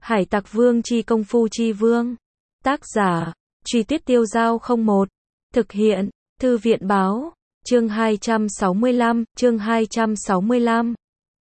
Hải Tặc Vương chi công phu chi vương. Tác giả, Truy Tuyết Tiêu Giao 01. Thực hiện, Thư viện Báo. Chương 265.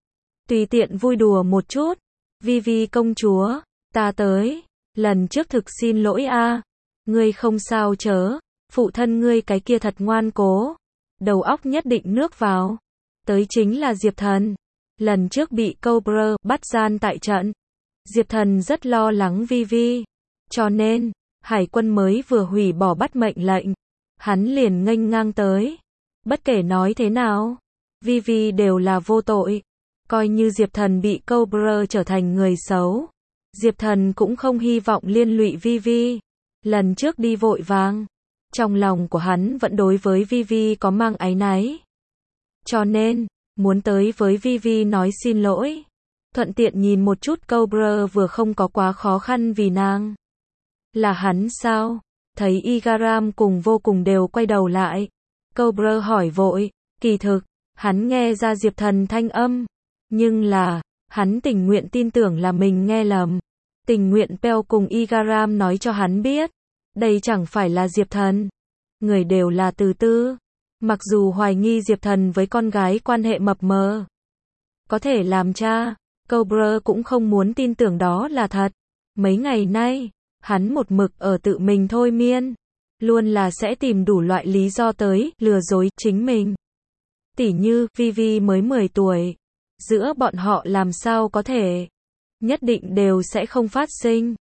Tùy tiện vui đùa một chút. Vi công chúa, ta tới. Lần trước thực xin lỗi a. Ngươi không sao chớ. Phụ thân ngươi cái kia thật ngoan cố. Đầu óc nhất định nước vào. Tới chính là Diệp Thần. Lần trước bị Cobra bắt gian tại trận. Diệp Thần rất lo lắng Vi. Cho nên, Hải quân mới vừa hủy bỏ bắt mệnh lệnh. Hắn liền nghênh ngang tới. Bất kể nói thế nào, Vi đều là vô tội. Coi như Diệp Thần bị Cobra trở thành người xấu. Diệp Thần cũng không hy vọng liên lụy Vi. Lần trước đi vội vàng. Trong lòng của hắn vẫn đối với Vi có mang áy náy. Cho nên, muốn tới với Vi nói xin lỗi. Thuận tiện nhìn một chút Cobra vừa không có quá khó khăn vì nàng. Là hắn sao? Thấy Igaram cùng vô cùng đều quay đầu lại. Cobra hỏi vội, kỳ thực, hắn nghe ra Diệp Thần thanh âm. Nhưng là, hắn tình nguyện tin tưởng là mình nghe lầm. Tình nguyện Peo cùng Igaram nói cho hắn biết. Đây chẳng phải là Diệp Thần. Người đều là từ tư. Mặc dù hoài nghi Diệp Thần với con gái quan hệ mập mờ. Có thể làm cha. Cobra cũng không muốn tin tưởng đó là thật. Mấy ngày nay, hắn một mực ở tự mình thôi miên. Luôn là sẽ tìm đủ loại lý do tới, lừa dối chính mình. Tỉ như, Vi mới 10 tuổi. Giữa bọn họ làm sao có thể. Nhất định đều sẽ không phát sinh.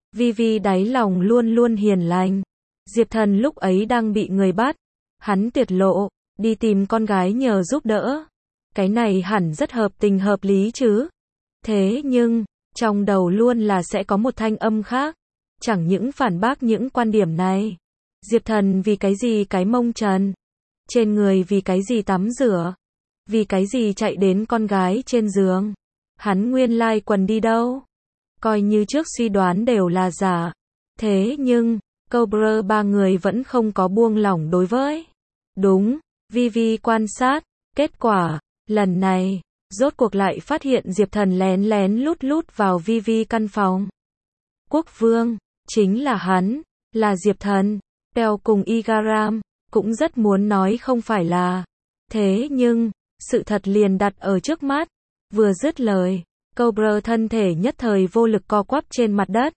Vi đáy lòng luôn luôn hiền lành. Diệp Thần lúc ấy đang bị người bắt. Hắn tiết lộ, đi tìm con gái nhờ giúp đỡ. Cái này hẳn rất hợp tình hợp lý chứ. Thế nhưng, trong đầu luôn là sẽ có một thanh âm khác. Chẳng những phản bác những quan điểm này. Diệp Thần vì cái gì cái mông trần. Trên người vì cái gì tắm rửa. Vì cái gì chạy đến con gái trên giường. Hắn nguyên lai quần đi đâu. Coi như trước suy đoán đều là giả. Thế nhưng, Cobra ba người vẫn không có buông lỏng đối với. Đúng, Vi quan sát. Kết quả, lần này, rốt cuộc lại phát hiện Diệp Thần lén lút vào Vi căn phòng. Quốc vương, chính là hắn, là Diệp Thần. Peo cùng Igaram, cũng rất muốn nói không phải là. Thế nhưng, sự thật liền đặt ở trước mắt. Vừa dứt lời, Cobra thân thể nhất thời vô lực co quắp trên mặt đất.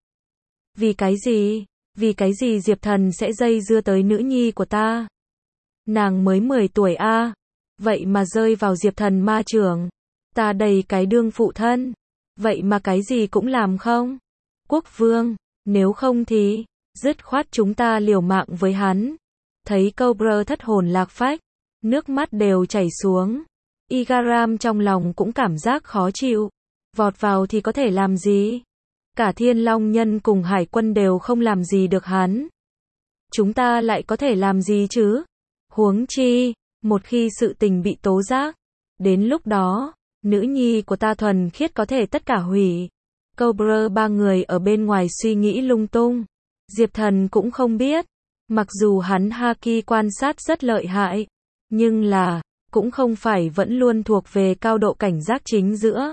Vì cái gì? Vì cái gì Diệp Thần sẽ dây dưa tới nữ nhi của ta? Nàng mới 10 tuổi a. Vậy mà rơi vào Diệp Thần ma chưởng. Ta đầy cái đương phụ thân. Vậy mà cái gì cũng làm không? Quốc vương, nếu không thì, dứt khoát chúng ta liều mạng với hắn. Thấy Cobra thất hồn lạc phách, nước mắt đều chảy xuống. Igaram trong lòng cũng cảm giác khó chịu. Vọt vào thì có thể làm gì? Cả Thiên Long Nhân cùng Hải quân đều không làm gì được hắn. Chúng ta lại có thể làm gì chứ? Huống chi, một khi sự tình bị tố giác, đến lúc đó, nữ nhi của ta thuần khiết có thể tất cả hủy. Cobra ba người ở bên ngoài suy nghĩ lung tung. Diệp Thần cũng không biết. Mặc dù hắn Haki quan sát rất lợi hại, nhưng là, cũng không phải vẫn luôn thuộc về cao độ cảnh giác chính giữa.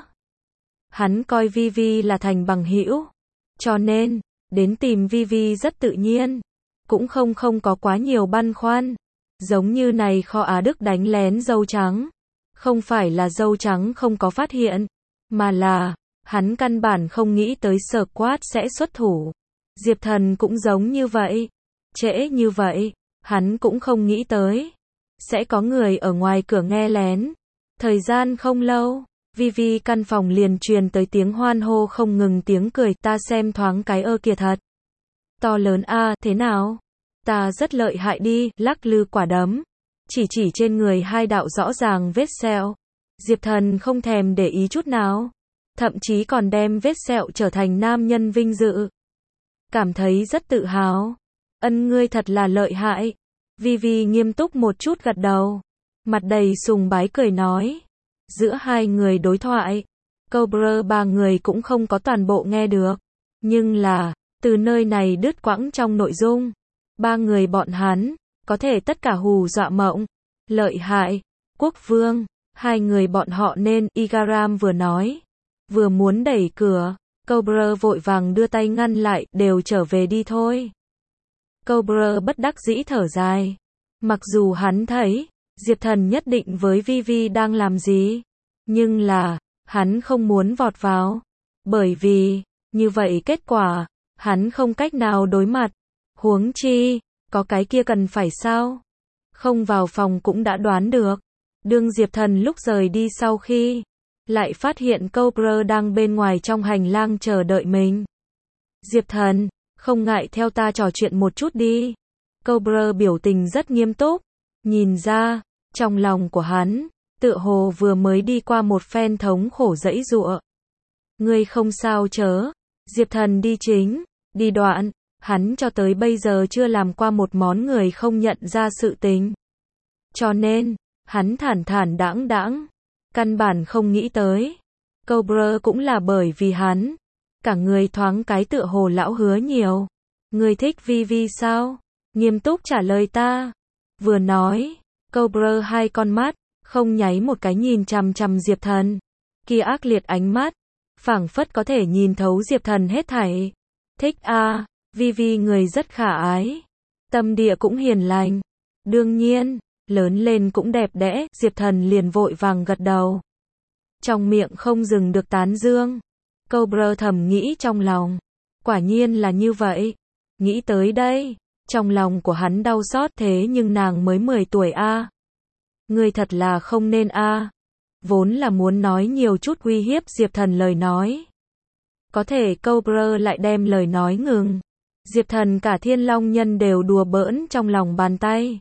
Hắn coi Vi là thành bằng hữu. Cho nên, đến tìm Vi rất tự nhiên. Cũng không có quá nhiều băn khoăn. Giống như này kho Á Đức đánh lén dâu trắng. Không phải là dâu trắng không có phát hiện. Mà là, hắn căn bản không nghĩ tới Squad sẽ xuất thủ. Diệp Thần cũng giống như vậy. Trễ như vậy, hắn cũng không nghĩ tới. Sẽ có người ở ngoài cửa nghe lén. Thời gian không lâu, Vi căn phòng liền truyền tới tiếng hoan hô không ngừng tiếng cười. Ta xem thoáng cái kìa thật. To lớn a, thế nào? Ta rất lợi hại đi, lắc lư quả đấm. Chỉ trên người hai đạo rõ ràng vết sẹo. Diệp Thần không thèm để ý chút nào. Thậm chí còn đem vết sẹo trở thành nam nhân vinh dự. Cảm thấy rất tự hào. Ngươi thật là lợi hại. Vi nghiêm túc một chút gật đầu. Mặt đầy sùng bái cười nói. Giữa hai người đối thoại, Cobra ba người cũng không có toàn bộ nghe được. Nhưng là, từ nơi này đứt quãng trong nội dung. Ba người bọn hắn, có thể tất cả hù dọa mộng. Lợi hại, quốc vương, hai người bọn họ nên, Igaram vừa nói. Vừa muốn đẩy cửa, Cobra vội vàng đưa tay ngăn lại, đều trở về đi thôi. Cobra bất đắc dĩ thở dài. Mặc dù hắn thấy, Diệp Thần nhất định với Vivi đang làm gì, nhưng là, hắn không muốn vọt vào. Bởi vì, như vậy kết quả, hắn không cách nào đối mặt. Huống chi, có cái kia cần phải sao? Không vào phòng cũng đã đoán được. Đương Diệp Thần lúc rời đi sau khi, lại phát hiện Cobra đang bên ngoài trong hành lang chờ đợi mình. Diệp Thần, không ngại theo ta trò chuyện một chút đi. Cobra biểu tình rất nghiêm túc, nhìn ra, trong lòng của hắn, tựa hồ vừa mới đi qua một phen thống khổ giãy giụa. Ngươi không sao chớ? Diệp Thần đi đoạn, hắn cho tới bây giờ chưa làm qua một món người không nhận ra sự tình. Cho nên, hắn thản thản đãng đãng, căn bản không nghĩ tới. Cobra cũng là bởi vì hắn, cả người thoáng cái tựa hồ lão hứa nhiều. Ngươi thích Vivi sao? Nghiêm túc trả lời ta. Vừa nói, Cobra hai con mắt, không nháy một cái nhìn chằm chằm Diệp Thần. Kia ác liệt ánh mắt, phảng phất có thể nhìn thấu Diệp Thần hết thảy. Thích a, Vivi người rất khả ái. Tâm địa cũng hiền lành. Đương nhiên, lớn lên cũng đẹp đẽ, Diệp Thần liền vội vàng gật đầu. Trong miệng không dừng được tán dương. Cobra thầm nghĩ trong lòng. Quả nhiên là như vậy. Nghĩ tới đây, trong lòng của hắn đau xót, thế nhưng nàng mới 10 tuổi a. Ngươi thật là không nên a. Vốn là muốn nói nhiều chút uy hiếp Diệp Thần lời nói. Có thể Cobra lại đem lời nói ngừng. Diệp Thần cả Thiên Long Nhân đều đùa bỡn trong lòng bàn tay.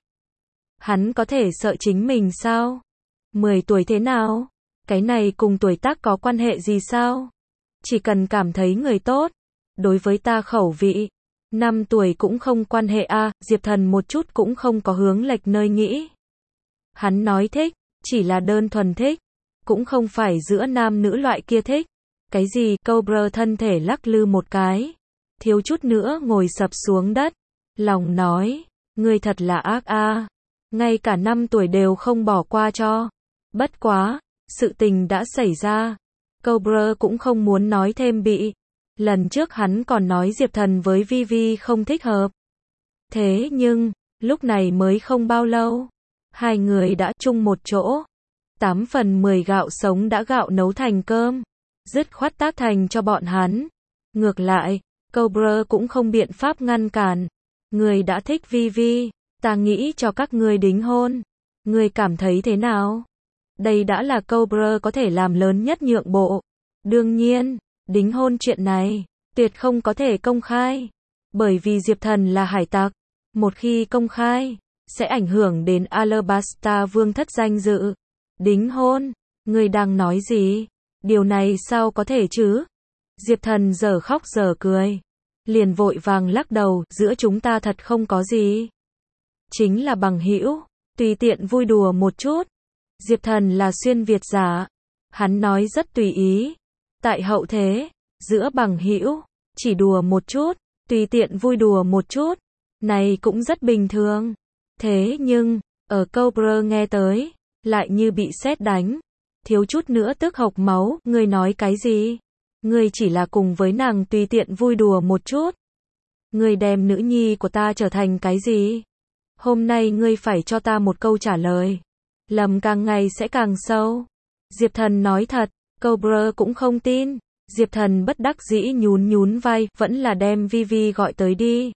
Hắn có thể sợ chính mình sao? 10 tuổi thế nào? Cái này cùng tuổi tác có quan hệ gì sao? Chỉ cần cảm thấy người tốt, đối với ta khẩu vị, 5 tuổi cũng không quan hệ a. Diệp Thần một chút cũng không có hướng lệch nơi nghĩ. Hắn nói thích, chỉ là đơn thuần thích, cũng không phải giữa nam nữ loại kia thích. Cái gì? Cobra thân thể lắc lư một cái, thiếu chút nữa ngồi sập xuống đất, lòng nói, ngươi thật là ác a, ngay cả 5 tuổi đều không bỏ qua cho. Bất quá, sự tình đã xảy ra, Cobra cũng không muốn nói thêm bị. Lần trước hắn còn nói Diệp Thần với Vivi không thích hợp. Thế nhưng, lúc này mới không bao lâu, hai người đã chung một chỗ. 8 phần 10 gạo sống đã gạo nấu thành cơm, dứt khoát tác thành cho bọn hắn. Ngược lại, Cobra cũng không biện pháp ngăn cản. Người đã thích Vivi, ta nghĩ cho các ngươi đính hôn. Ngươi cảm thấy thế nào? Đây đã là Cobra có thể làm lớn nhất nhượng bộ. Đương nhiên, đính hôn chuyện này, tuyệt không có thể công khai. Bởi vì Diệp Thần là hải tặc. Một khi công khai, sẽ ảnh hưởng đến Alabasta vương thất danh dự. Đính hôn? Ngươi đang nói gì? Điều này sao có thể chứ? Diệp Thần giờ khóc giờ cười. Liền vội vàng lắc đầu, giữa chúng ta thật không có gì. Chính là bằng hữu, tùy tiện vui đùa một chút. Diệp Thần là xuyên Việt giả. Hắn nói rất tùy ý. Tại hậu thế, giữa bằng hữu, chỉ đùa một chút, tùy tiện vui đùa một chút. Này cũng rất bình thường. Thế nhưng, ở Cobra nghe tới, lại như bị sét đánh. Thiếu chút nữa tức hộc máu. Ngươi nói cái gì? Ngươi chỉ là cùng với nàng tùy tiện vui đùa một chút. Ngươi đem nữ nhi của ta trở thành cái gì? Hôm nay ngươi phải cho ta một câu trả lời. Lầm càng ngày sẽ càng sâu. Diệp Thần nói thật, Cobra cũng không tin. Diệp Thần bất đắc dĩ nhún vai, vẫn là đem Vivi gọi tới đi.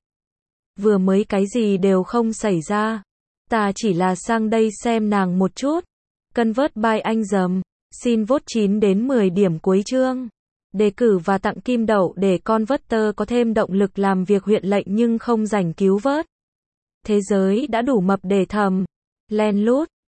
Vừa mới cái gì đều không xảy ra. Ta chỉ là sang đây xem nàng một chút. Convert by anh dầm. Xin vote 9 đến 10 điểm cuối chương. Đề cử và tặng kim đậu để Converter có thêm động lực làm việc huyện lệnh nhưng không rảnh cứu vớt. Thế giới đã đủ mập để thầm. Len lút.